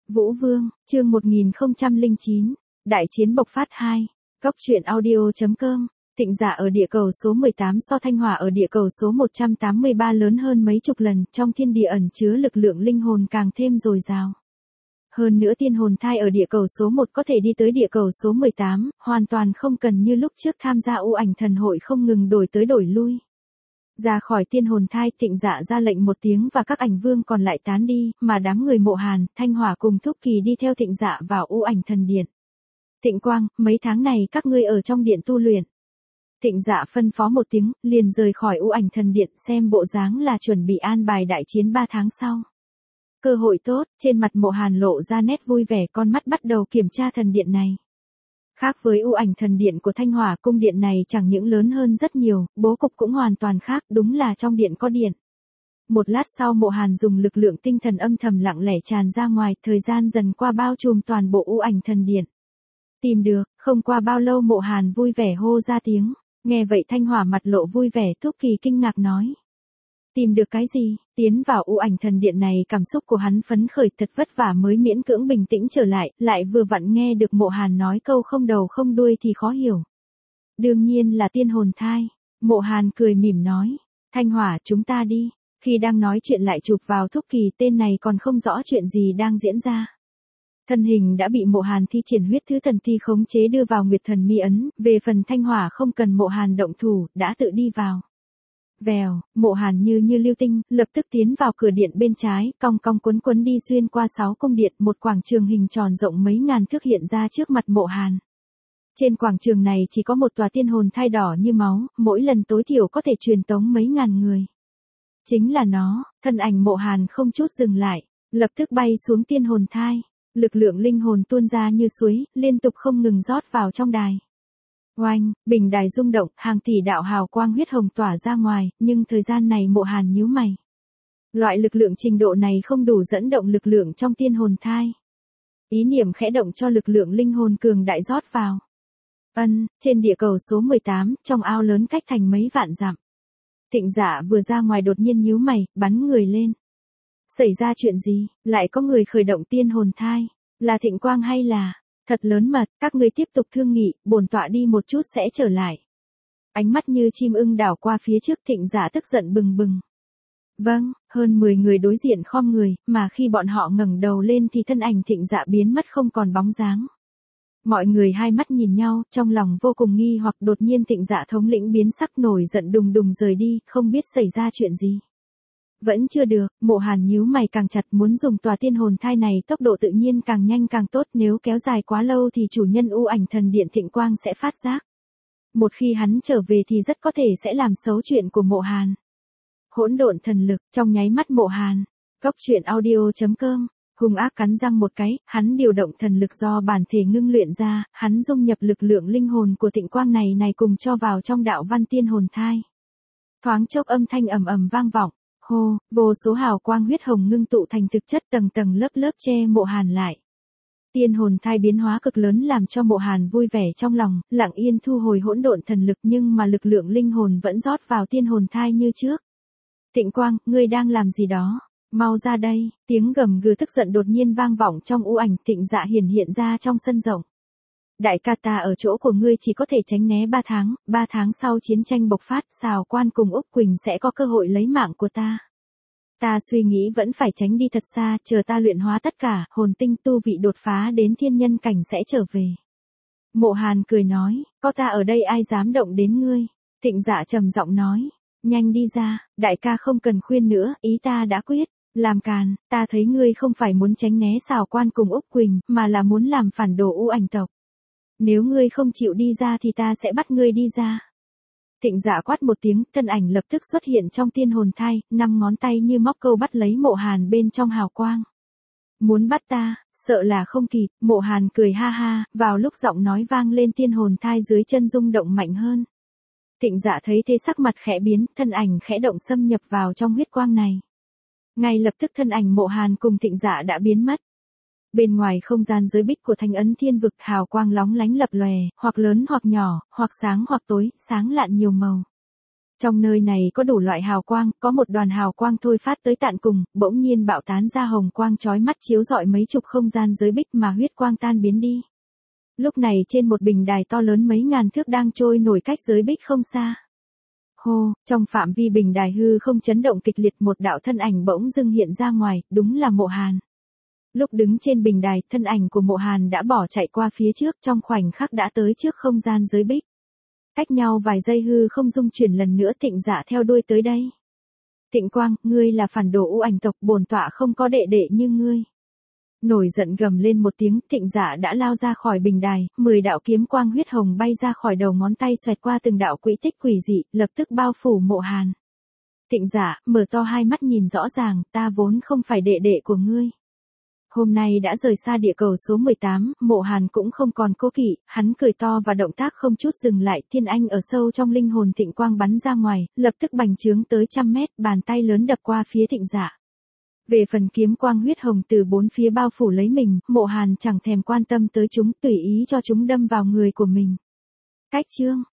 Vũ Vương, chương 1009, Đại chiến bộc phát 2, Cốc truyện audio.com, Tịnh Dạ ở địa cầu số 18 so Thanh Hỏa ở địa cầu số 183 lớn hơn mấy chục lần, trong thiên địa ẩn chứa lực lượng linh hồn càng thêm dồi dào. Hơn nữa tiên hồn thai ở địa cầu số 1 có thể đi tới địa cầu số 18, hoàn toàn không cần như lúc trước tham gia U Ảnh Thần Hội không ngừng đổi tới đổi lui. Ra khỏi tiên hồn thai, Tịnh Dạ ra lệnh một tiếng và các ảnh vương còn lại tán đi, mà đám người Mộ Hàn, Thanh Hỏa cùng Thúc Kỳ đi theo Tịnh Dạ vào U Ảnh Thần Điện. Tịnh Quang, mấy tháng này các ngươi ở trong điện tu luyện. Tịnh Dạ phân phó một tiếng, liền rời khỏi U Ảnh Thần Điện, xem bộ dáng là chuẩn bị an bài đại chiến 3 tháng sau. Cơ hội tốt, trên mặt Mộ Hàn lộ ra nét vui vẻ, con mắt bắt đầu kiểm tra thần điện này. Khác với U Ảnh Thần Điện của Thanh Hỏa, cung điện này chẳng những lớn hơn rất nhiều, bố cục cũng hoàn toàn khác, đúng là trong điện có điện. Một lát sau Mộ Hàn dùng lực lượng tinh thần âm thầm lặng lẽ tràn ra ngoài, thời gian dần qua bao trùm toàn bộ U Ảnh Thần Điện. Tìm được, không qua bao lâu Mộ Hàn vui vẻ hô ra tiếng, nghe vậy Thanh Hỏa mặt lộ vui vẻ, Thúc Kỳ kinh ngạc nói. Tìm được cái gì? Tiến vào U Ảnh Thần Điện này cảm xúc của hắn phấn khởi, thật vất vả mới miễn cưỡng bình tĩnh trở lại vừa vặn nghe được Mộ Hàn nói câu không đầu không đuôi thì khó hiểu. Đương nhiên là tiên hồn thai. Mộ Hàn cười mỉm nói. Thanh Hỏa, chúng ta đi. Khi đang nói chuyện lại chụp vào Thúc Kỳ, tên này còn không rõ chuyện gì đang diễn ra. Thân hình đã bị Mộ Hàn thi triển huyết thứ thần thi khống chế đưa vào Nguyệt Thần Mi ấn, về phần Thanh Hỏa không cần Mộ Hàn động thủ, đã tự đi vào. Vèo, Mộ Hàn như lưu tinh, lập tức tiến vào cửa điện bên trái, cong cong quấn đi xuyên qua 6 cung điện, một quảng trường hình tròn rộng mấy ngàn thước hiện ra trước mặt Mộ Hàn. Trên quảng trường này chỉ có một tòa tiên hồn thai đỏ như máu, mỗi lần tối thiểu có thể truyền tống mấy ngàn người. Chính là nó, thân ảnh Mộ Hàn không chút dừng lại, lập tức bay xuống tiên hồn thai, lực lượng linh hồn tuôn ra như suối, liên tục không ngừng rót vào trong đài. Oanh, bình đài rung động, hàng tỷ đạo hào quang huyết hồng tỏa ra ngoài, nhưng thời gian này Mộ Hàn nhíu mày. Loại lực lượng trình độ này không đủ dẫn động lực lượng trong tiên hồn thai. Ý niệm khẽ động cho lực lượng linh hồn cường đại rót vào. Trên địa cầu số 18, trong ao lớn cách thành mấy vạn dặm. Tịnh Dạ vừa ra ngoài đột nhiên nhíu mày, bắn người lên. Xảy ra chuyện gì, lại có người khởi động tiên hồn thai, là Thịnh Quang hay là... Thật lớn mật, các ngươi tiếp tục thương nghị, bổn tọa đi một chút sẽ trở lại. Ánh mắt như chim ưng đảo qua phía trước, Tịnh Dạ tức giận bừng bừng. Vâng, hơn 10 người đối diện khom người, mà khi bọn họ ngẩng đầu lên thì thân ảnh Tịnh Dạ biến mất không còn bóng dáng. Mọi người hai mắt nhìn nhau, trong lòng vô cùng nghi hoặc, đột nhiên Tịnh Dạ thống lĩnh biến sắc nổi giận đùng đùng rời đi, không biết xảy ra chuyện gì. Vẫn chưa được, Mộ Hàn nhíu mày càng chặt, muốn dùng tòa tiên hồn thai này tốc độ tự nhiên càng nhanh càng tốt, nếu kéo dài quá lâu thì chủ nhân U Ảnh Thần Điện Thịnh Quang sẽ phát giác. Một khi hắn trở về thì rất có thể sẽ làm xấu chuyện của Mộ Hàn. Hỗn độn thần lực, trong nháy mắt Mộ Hàn. Cốc truyện audio.com, hung ác cắn răng một cái, hắn điều động thần lực do bản thể ngưng luyện ra, hắn dung nhập lực lượng linh hồn của Thịnh Quang này cùng cho vào trong đạo văn tiên hồn thai. Thoáng chốc âm thanh ầm ầm vang vọng. Hô, vô số hào quang huyết hồng ngưng tụ thành thực chất tầng tầng lớp che Mộ Hàn lại. Tiên hồn thai biến hóa cực lớn làm cho Mộ Hàn vui vẻ trong lòng, lặng yên thu hồi hỗn độn thần lực, nhưng mà lực lượng linh hồn vẫn rót vào tiên hồn thai như trước. Tịnh Quang, ngươi đang làm gì đó? Mau ra đây, tiếng gầm gừ tức giận đột nhiên vang vọng trong U Ảnh. Tịnh Dạ hiện ra trong sân rộng. Đại ca, ta ở chỗ của ngươi chỉ có thể tránh né 3 tháng sau chiến tranh bộc phát, Sào Quan cùng Úc Quỳnh sẽ có cơ hội lấy mạng của ta. Ta suy nghĩ vẫn phải tránh đi thật xa, chờ ta luyện hóa tất cả, hồn tinh tu vị đột phá đến thiên nhân cảnh sẽ trở về. Mộ Hàn cười nói, có ta ở đây ai dám động đến ngươi. Tịnh Dạ trầm giọng nói, nhanh đi ra, đại ca không cần khuyên nữa, ý ta đã quyết. Làm càn, ta thấy ngươi không phải muốn tránh né Sào Quan cùng Úc Quỳnh, mà là muốn làm phản đồ U Ảnh tộc. Nếu ngươi không chịu đi ra thì ta sẽ bắt ngươi đi ra. Tịnh Dạ quát một tiếng, thân ảnh lập tức xuất hiện trong tiên hồn thai, 5 ngón tay như móc câu bắt lấy Mộ Hàn bên trong hào quang. Muốn bắt ta, sợ là không kịp. Mộ Hàn cười ha ha, vào lúc giọng nói vang lên tiên hồn thai dưới chân rung động mạnh hơn. Tịnh Dạ thấy thế sắc mặt khẽ biến, thân ảnh khẽ động xâm nhập vào trong huyết quang này. Ngay lập tức thân ảnh Mộ Hàn cùng Tịnh Dạ đã biến mất. Bên ngoài không gian giới bích của Thánh Ấn Thiên Vực, hào quang lóng lánh lập lòe, hoặc lớn hoặc nhỏ, hoặc sáng hoặc tối, sáng lạn nhiều màu. Trong nơi này có đủ loại hào quang, có một đoàn hào quang thôi phát tới tận cùng, bỗng nhiên bạo tán ra hồng quang chói mắt chiếu rọi mấy chục không gian giới bích mà huyết quang tan biến đi. Lúc này trên một bình đài to lớn mấy ngàn thước đang trôi nổi cách giới bích không xa. Hô, trong phạm vi bình đài hư không chấn động kịch liệt, một đạo thân ảnh bỗng dưng hiện ra ngoài, đúng là Mộ Hàn. Lúc đứng trên bình đài, thân ảnh của Mộ Hàn đã bỏ chạy qua phía trước, trong khoảnh khắc đã tới trước không gian giới bích. Cách nhau vài giây hư không dung chuyển lần nữa, Thịnh Dạ theo đuôi tới đây. Thịnh Quang, ngươi là phản đồ U Ảnh tộc, bổn tọa không có đệ đệ như ngươi. Nổi giận gầm lên một tiếng, Thịnh Dạ đã lao ra khỏi bình đài, 10 đạo kiếm quang huyết hồng bay ra khỏi đầu ngón tay xoẹt qua từng đạo quỹ tích quỷ dị, lập tức bao phủ Mộ Hàn. Thịnh Dạ, mở to hai mắt nhìn rõ ràng, ta vốn không phải đệ đệ của ngươi. Hôm nay đã rời xa địa cầu số 18, Mộ Hàn cũng không còn cố kỵ, hắn cười to và động tác không chút dừng lại, thiên anh ở sâu trong linh hồn Thịnh Quang bắn ra ngoài, lập tức bành trướng tới trăm mét, bàn tay lớn đập qua phía Thịnh Dạ. Về phần kiếm quang huyết hồng từ bốn phía bao phủ lấy mình, Mộ Hàn chẳng thèm quan tâm tới chúng, tùy ý cho chúng đâm vào người của mình. Cách chương